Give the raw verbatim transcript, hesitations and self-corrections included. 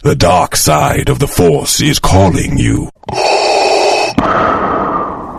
The dark side of the Force is calling you.